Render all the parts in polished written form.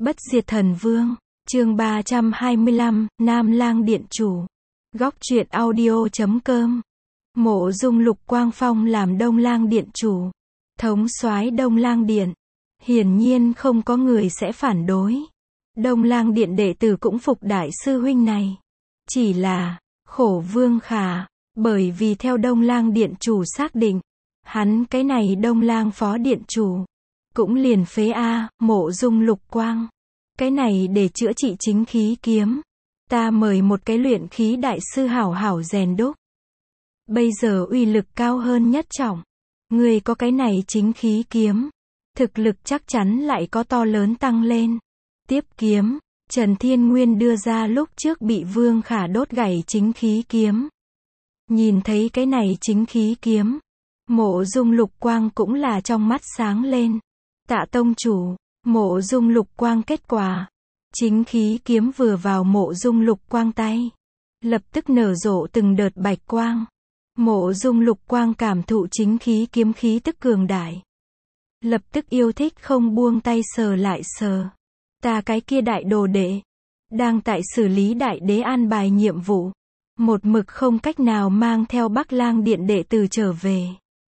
Bất diệt thần vương, chương 325, Nam Lang Điện Chủ. Góc truyện audio.com. Mộ Dung Lục Quang Phong làm Đông Lang Điện Chủ, thống soái Đông Lang Điện. Hiển nhiên không có người sẽ phản đối. Đông Lang Điện đệ tử cũng phục đại sư huynh này. Chỉ là, khổ Vương Khả, bởi vì theo Đông Lang Điện Chủ xác định, hắn cái này Đông Lang Phó Điện Chủ, cũng liền phế Mộ Dung Lục Quang. Cái này để chữa trị chính khí kiếm. Ta mời một cái luyện khí đại sư hảo hảo rèn đúc. Bây giờ uy lực cao hơn nhất trọng. Người có cái này chính khí kiếm, thực lực chắc chắn lại có to lớn tăng lên. Tiếp kiếm, Trần Thiên Nguyên đưa ra lúc trước bị Vương Khả đốt gãy chính khí kiếm. Nhìn thấy cái này chính khí kiếm, Mộ Dung Lục Quang cũng là trong mắt sáng lên. Tạ tông chủ, Mộ Dung Lục Quang kết quả. Chính khí kiếm vừa vào Mộ Dung Lục Quang tay, lập tức nở rộ từng đợt bạch quang. Mộ Dung Lục Quang cảm thụ chính khí kiếm khí tức cường đại, lập tức yêu thích không buông tay sờ lại sờ. Ta cái kia đại đồ đệ, đang tại xử lý đại đế an bài nhiệm vụ, một mực không cách nào mang theo Bắc Lang Điện đệ tử trở về.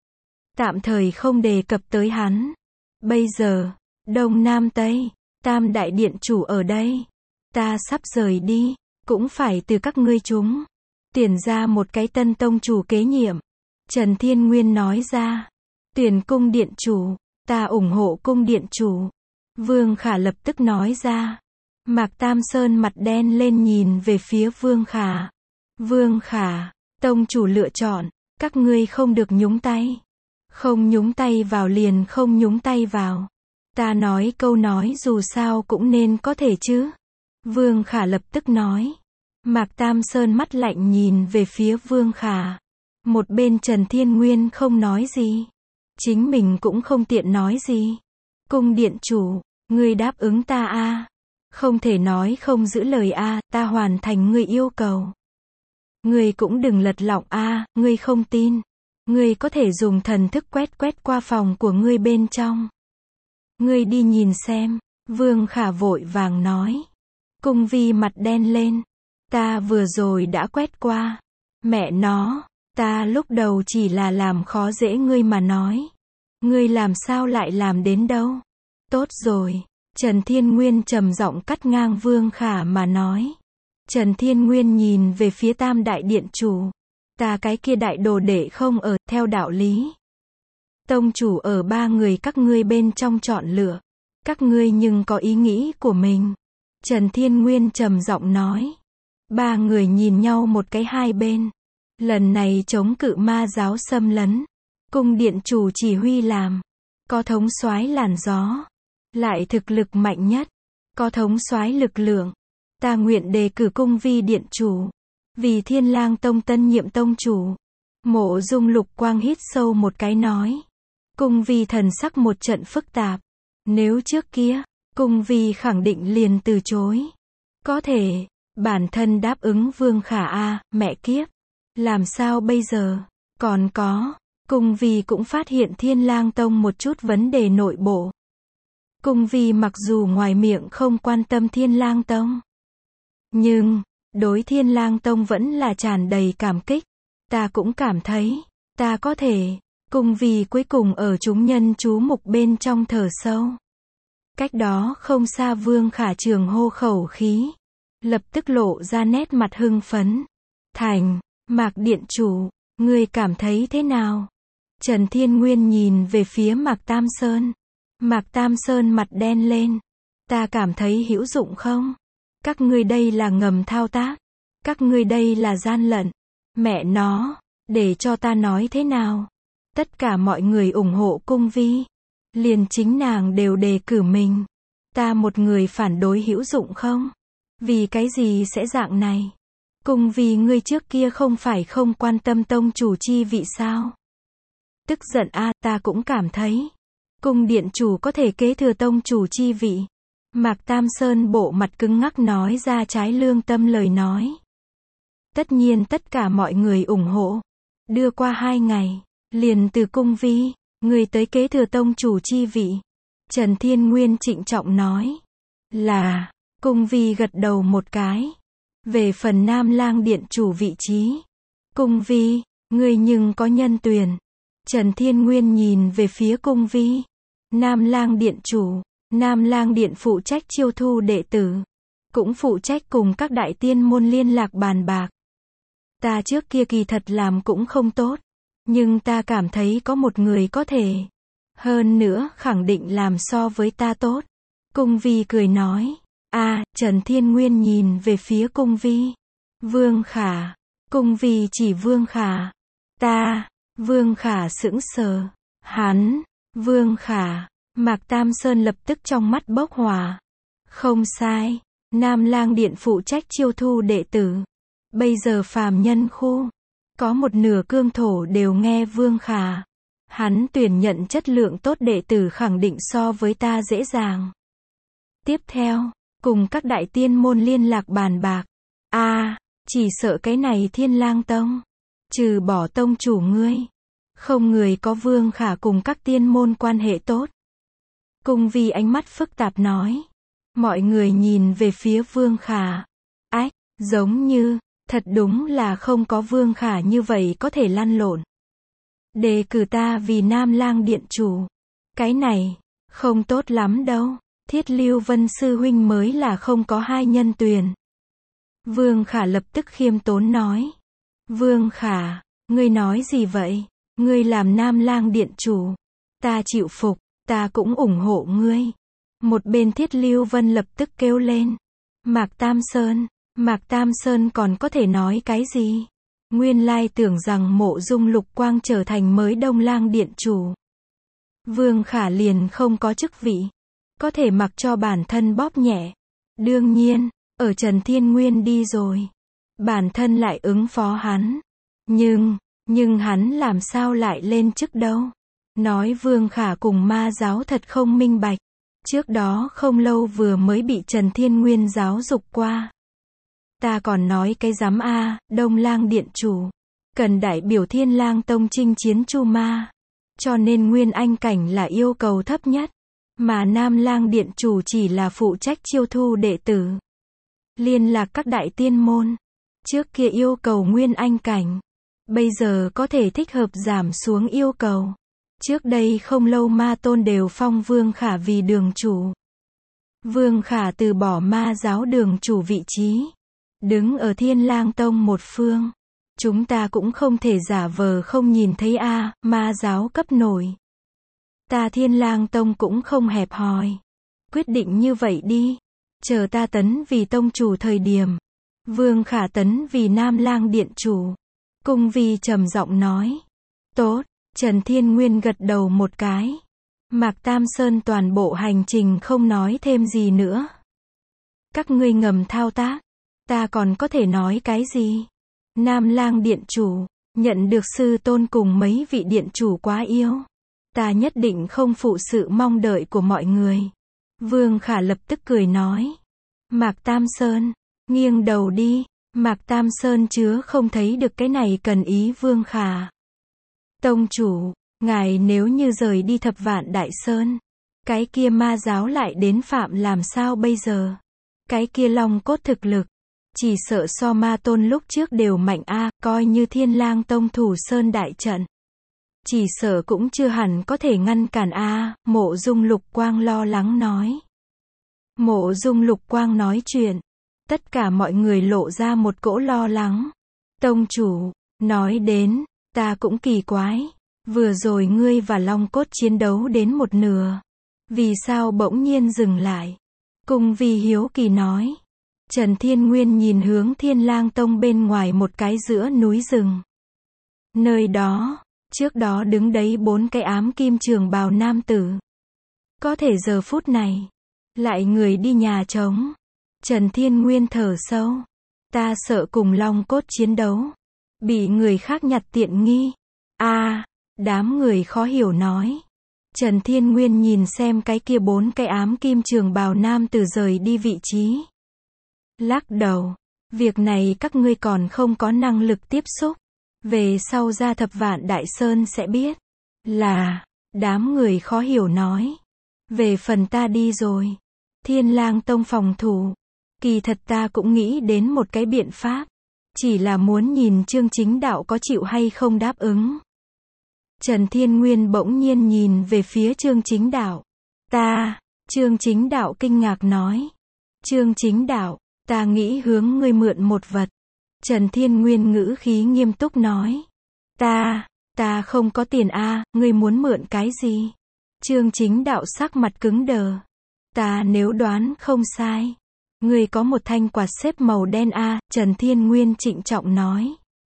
Tạm thời không đề cập tới hắn. Bây giờ, Đông Nam Tây, Tam đại điện chủ ở đây. Ta sắp rời đi, cũng phải từ các ngươi chúng tuyển ra một cái tân tông chủ kế nhiệm. Trần Thiên Nguyên nói ra. Tuyển cung điện chủ, ta ủng hộ cung điện chủ. Vương Khả lập tức nói ra. Mạc Tam Sơn mặt đen lên nhìn về phía Vương Khả. Vương Khả, tông chủ lựa chọn, các ngươi không được nhúng tay. Không nhúng tay vào liền không nhúng tay vào. Ta nói câu nói dù sao cũng nên có thể chứ. Vương Khả lập tức nói. Mạc Tam Sơn mắt lạnh nhìn về phía Vương Khả. Một bên Trần Thiên Nguyên không nói gì. Chính mình cũng không tiện nói gì. Cung điện chủ, ngươi đáp ứng ta Không thể nói không giữ lời ta hoàn thành ngươi yêu cầu. Ngươi cũng đừng lật lọng ngươi không tin. Ngươi có thể dùng thần thức quét qua phòng của ngươi bên trong. Ngươi đi nhìn xem, Vương Khả vội vàng nói. Cung vi mặt đen lên. Ta vừa rồi đã quét qua. Mẹ nó, ta lúc đầu chỉ là làm khó dễ ngươi mà nói. Ngươi làm sao lại làm đến đâu. Tốt rồi, Trần Thiên Nguyên trầm giọng cắt ngang Vương Khả mà nói. Trần Thiên Nguyên nhìn về phía Tam đại điện chủ. Ta cái kia đại đồ đệ không ở, theo đạo lý. Tông chủ ở ba người các ngươi bên trong chọn lựa. Các ngươi nhưng có ý nghĩ của mình. Trần Thiên Nguyên trầm giọng nói. Ba người nhìn nhau một cái hai bên. Lần này chống cự ma giáo xâm lấn. Cung điện chủ chỉ huy làm. Có thống soái làn gió. Lại thực lực mạnh nhất. Có thống soái lực lượng. Ta nguyện đề cử cung vi điện chủ. Vì Thiên Lang Tông tân nhiệm tông chủ. Mộ Dung Lục Quang hít sâu một cái nói. Cung vi thần sắc một trận phức tạp. Nếu trước kia, cung vi khẳng định liền từ chối. Có thể, bản thân đáp ứng Vương Khả mẹ kiếp. Làm sao bây giờ? Còn có, cung vi cũng phát hiện Thiên Lang Tông một chút vấn đề nội bộ. Cung vi mặc dù ngoài miệng không quan tâm Thiên Lang Tông, nhưng đối Thiên Lang Tông vẫn là tràn đầy cảm kích. Ta cũng cảm thấy, ta có thể. Cung vi cuối cùng ở chúng nhân chú mục bên trong thở sâu. Cách đó không xa Vương Khả trường hô khẩu khí. Lập tức lộ ra nét mặt hưng phấn. Thành, Mạc điện chủ, ngươi cảm thấy thế nào? Trần Thiên Nguyên nhìn về phía Mạc Tam Sơn. Mạc Tam Sơn mặt đen lên. Ta cảm thấy hữu dụng không? Các ngươi đây là ngầm thao tác. Các ngươi đây là gian lận. Mẹ nó, để cho ta nói thế nào? Tất cả mọi người ủng hộ cung vi. Liền chính nàng đều đề cử mình. Ta một người phản đối hữu dụng không? Vì cái gì sẽ dạng này? Cung vi ngươi trước kia không phải không quan tâm tông chủ chi vị sao? Tức giận ta cũng cảm thấy. Cung điện chủ có thể kế thừa tông chủ chi vị. Mạc Tam Sơn bộ mặt cứng ngắc nói ra trái lương tâm lời nói. Tất nhiên tất cả mọi người ủng hộ. Đưa qua 2 ngày, liền từ cung vi, người tới kế thừa tông chủ chi vị. Trần Thiên Nguyên trịnh trọng nói. Là, Cung Vi gật đầu một cái. Về phần Nam Lang Điện Chủ vị trí. Cung Vi, ngươi nhưng có nhân tuyển. Trần Thiên Nguyên nhìn về phía Cung Vi. Nam Lang Điện Chủ, Nam Lang Điện phụ trách chiêu thu đệ tử. Cũng phụ trách cùng các đại tiên môn liên lạc bàn bạc. Ta trước kia kỳ thật làm cũng không tốt. Nhưng ta cảm thấy có một người có thể. Hơn nữa khẳng định làm so với ta tốt. Cung Vi cười nói. Trần Thiên Nguyên nhìn về phía Cung Vi. Vương Khả. Cung Vi chỉ Vương Khả. Ta. Vương Khả sững sờ. Hắn. Vương Khả. Mạc Tam Sơn lập tức trong mắt bốc hỏa. Không sai. Nam Lang Điện phụ trách chiêu thu đệ tử. Bây giờ phàm nhân khu. Có một nửa cương thổ đều nghe Vương Khả. Hắn tuyển nhận chất lượng tốt đệ tử khẳng định so với ta dễ dàng. Tiếp theo, cùng các đại tiên môn liên lạc bàn bạc. Chỉ sợ cái này Thiên Lang Tông. Trừ bỏ tông chủ ngươi. Không người có Vương Khả cùng các tiên môn quan hệ tốt. Cung Vi ánh mắt phức tạp nói. Mọi người nhìn về phía Vương Khả. Giống như, thật đúng là không có Vương Khả như vậy có thể lăn lộn. Đề cử ta vì Nam Lang Điện Chủ. Cái này, không tốt lắm đâu. Thiết Lưu Vân sư huynh mới là không có hai nhân tuyển. Vương Khả lập tức khiêm tốn nói. Vương Khả, ngươi nói gì vậy? Ngươi làm Nam Lang Điện Chủ. Ta chịu phục, ta cũng ủng hộ ngươi. Một bên Thiết Lưu Vân lập tức kêu lên. Mạc Tam Sơn còn có thể nói cái gì? Nguyên lai tưởng rằng Mộ Dung Lục Quang trở thành mới Đông Lang Điện Chủ. Vương Khả liền không có chức vị. Có thể mặc cho bản thân bóp nhẹ. Đương nhiên, ở Trần Thiên Nguyên đi rồi. Bản thân lại ứng phó hắn. Nhưng hắn làm sao lại lên chức đâu? Nói Vương Khả cùng ma giáo thật không minh bạch. Trước đó không lâu vừa mới bị Trần Thiên Nguyên giáo dục qua. Ta còn nói cái dám Đông Lang Điện Chủ. Cần đại biểu Thiên Lang Tông chinh chiến Chu Ma. Cho nên Nguyên Anh cảnh là yêu cầu thấp nhất. Mà Nam Lang Điện Chủ chỉ là phụ trách chiêu thu đệ tử. Liên lạc các đại tiên môn. Trước kia yêu cầu Nguyên Anh cảnh. Bây giờ có thể thích hợp giảm xuống yêu cầu. Trước đây không lâu Ma Tôn đều phong Vương Khả vì đường chủ. Vương Khả từ bỏ ma giáo đường chủ vị trí. Đứng ở Thiên Lang Tông một phương. Chúng ta cũng không thể giả vờ không nhìn thấy ma giáo cấp nổi. Ta Thiên Lang Tông cũng không hẹp hòi. Quyết định như vậy đi. Chờ ta tấn vì tông chủ thời điểm. Vương Khả tấn vì Nam Lang Điện Chủ. Cung Vi trầm giọng nói. Tốt. Trần Thiên Nguyên gật đầu một cái. Mạc Tam Sơn toàn bộ hành trình không nói thêm gì nữa. Các ngươi ngầm thao tác. Ta còn có thể nói cái gì? Nam Lang Điện Chủ, nhận được sư tôn cùng mấy vị điện chủ quá yêu. Ta nhất định không phụ sự mong đợi của mọi người. Vương Khả lập tức cười nói. Mạc Tam Sơn, nghiêng đầu đi. Mạc Tam Sơn chứa không thấy được cái này cần ý Vương Khả. Tông chủ, ngài nếu như rời đi Thập Vạn Đại Sơn, cái kia ma giáo lại đến phạm làm sao bây giờ? Cái kia long cốt thực lực, chỉ sợ so Ma Tôn lúc trước đều mạnh coi như Thiên Lang Tông thủ sơn đại trận. Chỉ sợ cũng chưa hẳn có thể ngăn cản Mộ Dung Lục Quang lo lắng nói. Mộ Dung Lục Quang nói chuyện, tất cả mọi người lộ ra một cỗ lo lắng. Tông chủ, nói đến, ta cũng kỳ quái. Vừa rồi ngươi và Long Cốt chiến đấu đến một nửa. Vì sao bỗng nhiên dừng lại? Cung Vi hiếu kỳ nói. Trần Thiên Nguyên nhìn hướng Thiên Lang Tông bên ngoài một cái giữa núi rừng. Nơi đó, trước đó đứng đấy 4 cái ám kim trường bào nam tử. Có thể giờ phút này, lại người đi nhà trống. Trần Thiên Nguyên thở sâu. Ta sợ cùng Long Cốt chiến đấu. Bị người khác nhặt tiện nghi. Đám người khó hiểu nói. Trần Thiên Nguyên nhìn xem cái kia 4 cái ám kim trường bào nam tử rời đi vị trí. Lắc đầu. Việc này các ngươi còn không có năng lực tiếp xúc. Về sau ra Thập Vạn Đại Sơn sẽ biết. Là, đám người khó hiểu nói. Về phần ta đi rồi. Thiên Lang Tông phòng thủ. Kỳ thật ta cũng nghĩ đến một cái biện pháp. Chỉ là muốn nhìn Chương Chính Đạo có chịu hay không đáp ứng. Trần Thiên Nguyên bỗng nhiên nhìn về phía Chương Chính Đạo. Chương Chính Đạo kinh ngạc nói. Chương Chính Đạo, ta nghĩ hướng ngươi mượn một vật. Trần Thiên Nguyên ngữ khí nghiêm túc nói. Ta không có tiền a, ngươi muốn mượn cái gì? Chương Chính Đạo sắc mặt cứng đờ. Ta nếu đoán không sai, ngươi có một thanh quạt xếp màu đen a, Trần Thiên Nguyên trịnh trọng nói.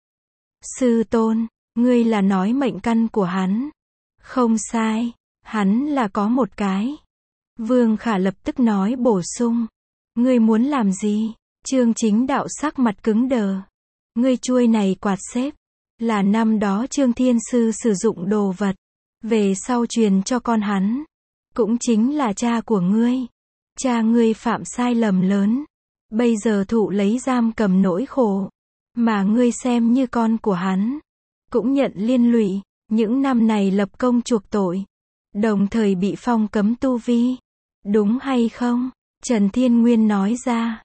Sư tôn, ngươi là nói mệnh căn của hắn? Không sai, hắn là có một cái. Vương Khả lập tức nói bổ sung. Ngươi muốn làm gì? Chương Chính Đạo sắc mặt cứng đờ. Ngươi chuôi này quạt xếp, là năm đó Trương Thiên Sư sử dụng đồ vật, về sau truyền cho con hắn. Cũng chính là cha của ngươi. Cha ngươi phạm sai lầm lớn. Bây giờ thụ lấy giam cầm nỗi khổ. Mà ngươi xem như con của hắn. Cũng nhận liên lụy. Những năm này lập công chuộc tội. Đồng thời bị phong cấm tu vi. Đúng hay không? Trần Thiên Nguyên nói ra.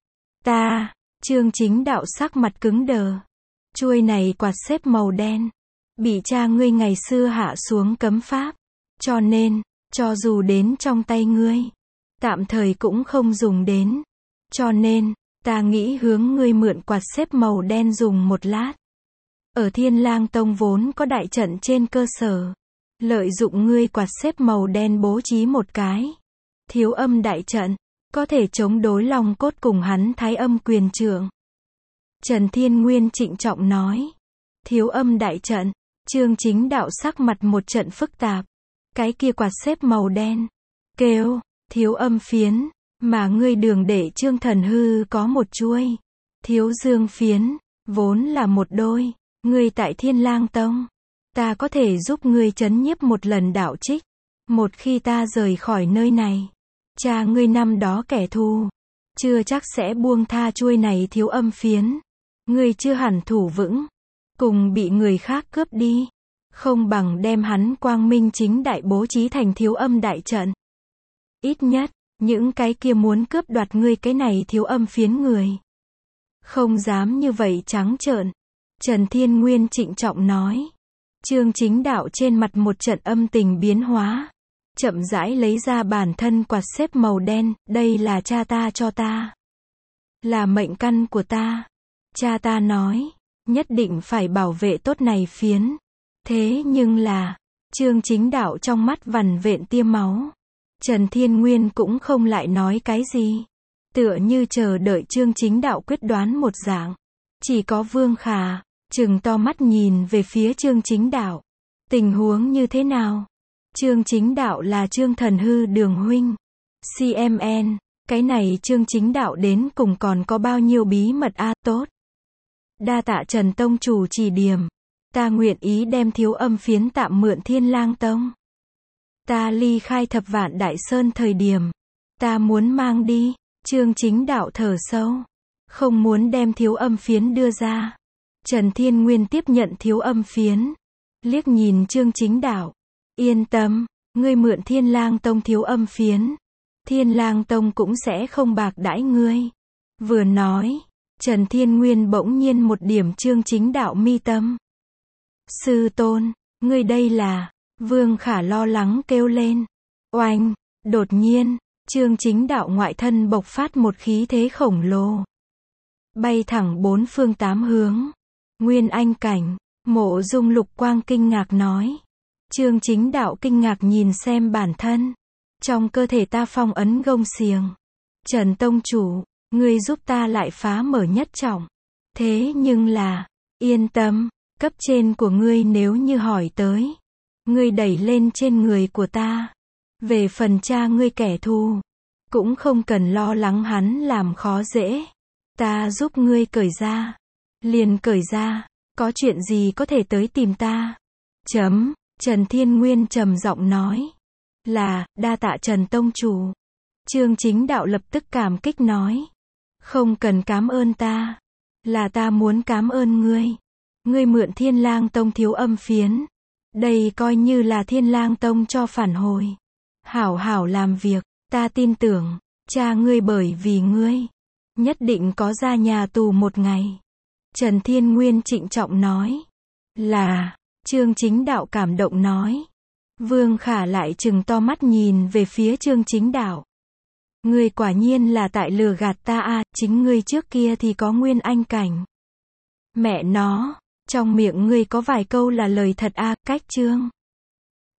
Chương Chính Đạo sắc mặt cứng đờ. Chuôi này quạt xếp màu đen. Bị cha ngươi ngày xưa hạ xuống cấm pháp. Cho nên, cho dù đến trong tay ngươi, tạm thời cũng không dùng đến. Cho nên, ta nghĩ hướng ngươi mượn quạt xếp màu đen dùng một lát. Ở Thiên Lang Tông vốn có đại trận trên cơ sở. Lợi dụng ngươi quạt xếp màu đen bố trí một cái Thiếu Âm đại trận, có thể chống đối Long Cốt cùng hắn Thái Âm quyền trượng. Trần Thiên Nguyên trịnh trọng nói. Thiếu Âm đại trận. Chương Chính Đạo sắc mặt một trận phức tạp. Cái kia quạt xếp màu đen, kêu Thiếu Âm phiến, mà ngươi Đường Đệ Trương Thần Hư có một chuôi Thiếu Dương phiến, vốn là một đôi. Ngươi tại Thiên Lang Tông, ta có thể giúp ngươi trấn nhiếp một lần đạo trích. Một khi ta rời khỏi nơi này, cha ngươi năm đó kẻ thù, chưa chắc sẽ buông tha chuôi này Thiếu Âm phiến. Ngươi chưa hẳn thủ vững, cùng bị người khác cướp đi. Không bằng đem hắn quang minh chính đại bố trí thành Thiếu Âm đại trận. Ít nhất, những cái kia muốn cướp đoạt ngươi cái này Thiếu Âm phiến người, không dám như vậy trắng trợn. Trần Thiên Nguyên trịnh trọng nói. Chương Chính Đạo trên mặt một trận âm tình biến hóa. Chậm rãi lấy ra bản thân quạt xếp màu đen. Đây là cha ta cho ta. Là mệnh căn của ta. Cha ta nói, nhất định phải bảo vệ tốt này phiến. Thế nhưng là, Chương Chính Đạo trong mắt vằn vện tia máu. Trần Thiên Nguyên cũng không lại nói cái gì. Tựa như chờ đợi Chương Chính Đạo quyết đoán một dạng. Chỉ có Vương Khả, trừng to mắt nhìn về phía Chương Chính Đạo. Tình huống như thế nào? Chương Chính Đạo là Trương Thần Hư Đường huynh. CMN, cái này Chương Chính Đạo đến cùng còn có bao nhiêu bí mật a? Tốt. Đa tạ Trần Tông chủ chỉ điểm. Ta nguyện ý đem Thiếu Âm phiến tạm mượn Thiên Lang Tông. Ta ly khai Thập Vạn Đại Sơn thời điểm, ta muốn mang đi. Chương Chính Đạo thở sâu, không muốn đem Thiếu Âm phiến đưa ra. Trần Thiên Nguyên tiếp nhận Thiếu Âm phiến, liếc nhìn Chương Chính Đạo. Yên tâm, ngươi mượn Thiên Lang Tông Thiếu Âm phiến, Thiên Lang Tông cũng sẽ không bạc đãi ngươi. Vừa nói, Trần Thiên Nguyên bỗng nhiên một điểm Chương Chính Đạo mi tâm. Sư tôn, ngươi đây là... Vương Khả lo lắng kêu lên. Oanh, đột nhiên, Chương Chính Đạo ngoại thân bộc phát một khí thế khổng lồ. Bay thẳng bốn phương tám hướng. Nguyên Anh cảnh, Mộ Dung Lục Quang kinh ngạc nói. Chương Chính Đạo kinh ngạc nhìn xem bản thân. Trong cơ thể ta phong ấn gông xiềng. Trần Tông chủ, ngươi giúp ta lại phá mở nhất trọng. Thế nhưng là, yên tâm, cấp trên của ngươi nếu như hỏi tới, ngươi đẩy lên trên người của ta. Về phần cha ngươi kẻ thù, cũng không cần lo lắng hắn làm khó dễ. Ta giúp ngươi cởi ra. Liền cởi ra, có chuyện gì có thể tới tìm ta. Trần Thiên Nguyên trầm giọng nói. Là, đa tạ Trần Tông chủ. Chương Chính Đạo lập tức cảm kích nói. Không cần cảm ơn ta. Là ta muốn cảm ơn ngươi. Ngươi mượn Thiên Lang Tông Thiếu Âm phiến. Đây coi như là Thiên Lang Tông cho phản hồi. Hảo hảo làm việc, ta tin tưởng, cha ngươi bởi vì ngươi, nhất định có ra nhà tù một ngày. Trần Thiên Nguyên trịnh trọng nói. Là, Trương Chính Đạo cảm động nói. Vương Khả lại trừng to mắt nhìn về phía Trương Chính Đạo. Ngươi quả nhiên là tại lừa gạt ta à, chính ngươi trước kia thì có nguyên anh cảnh. Mẹ nó, trong miệng ngươi có vài câu là lời thật à, cách Trương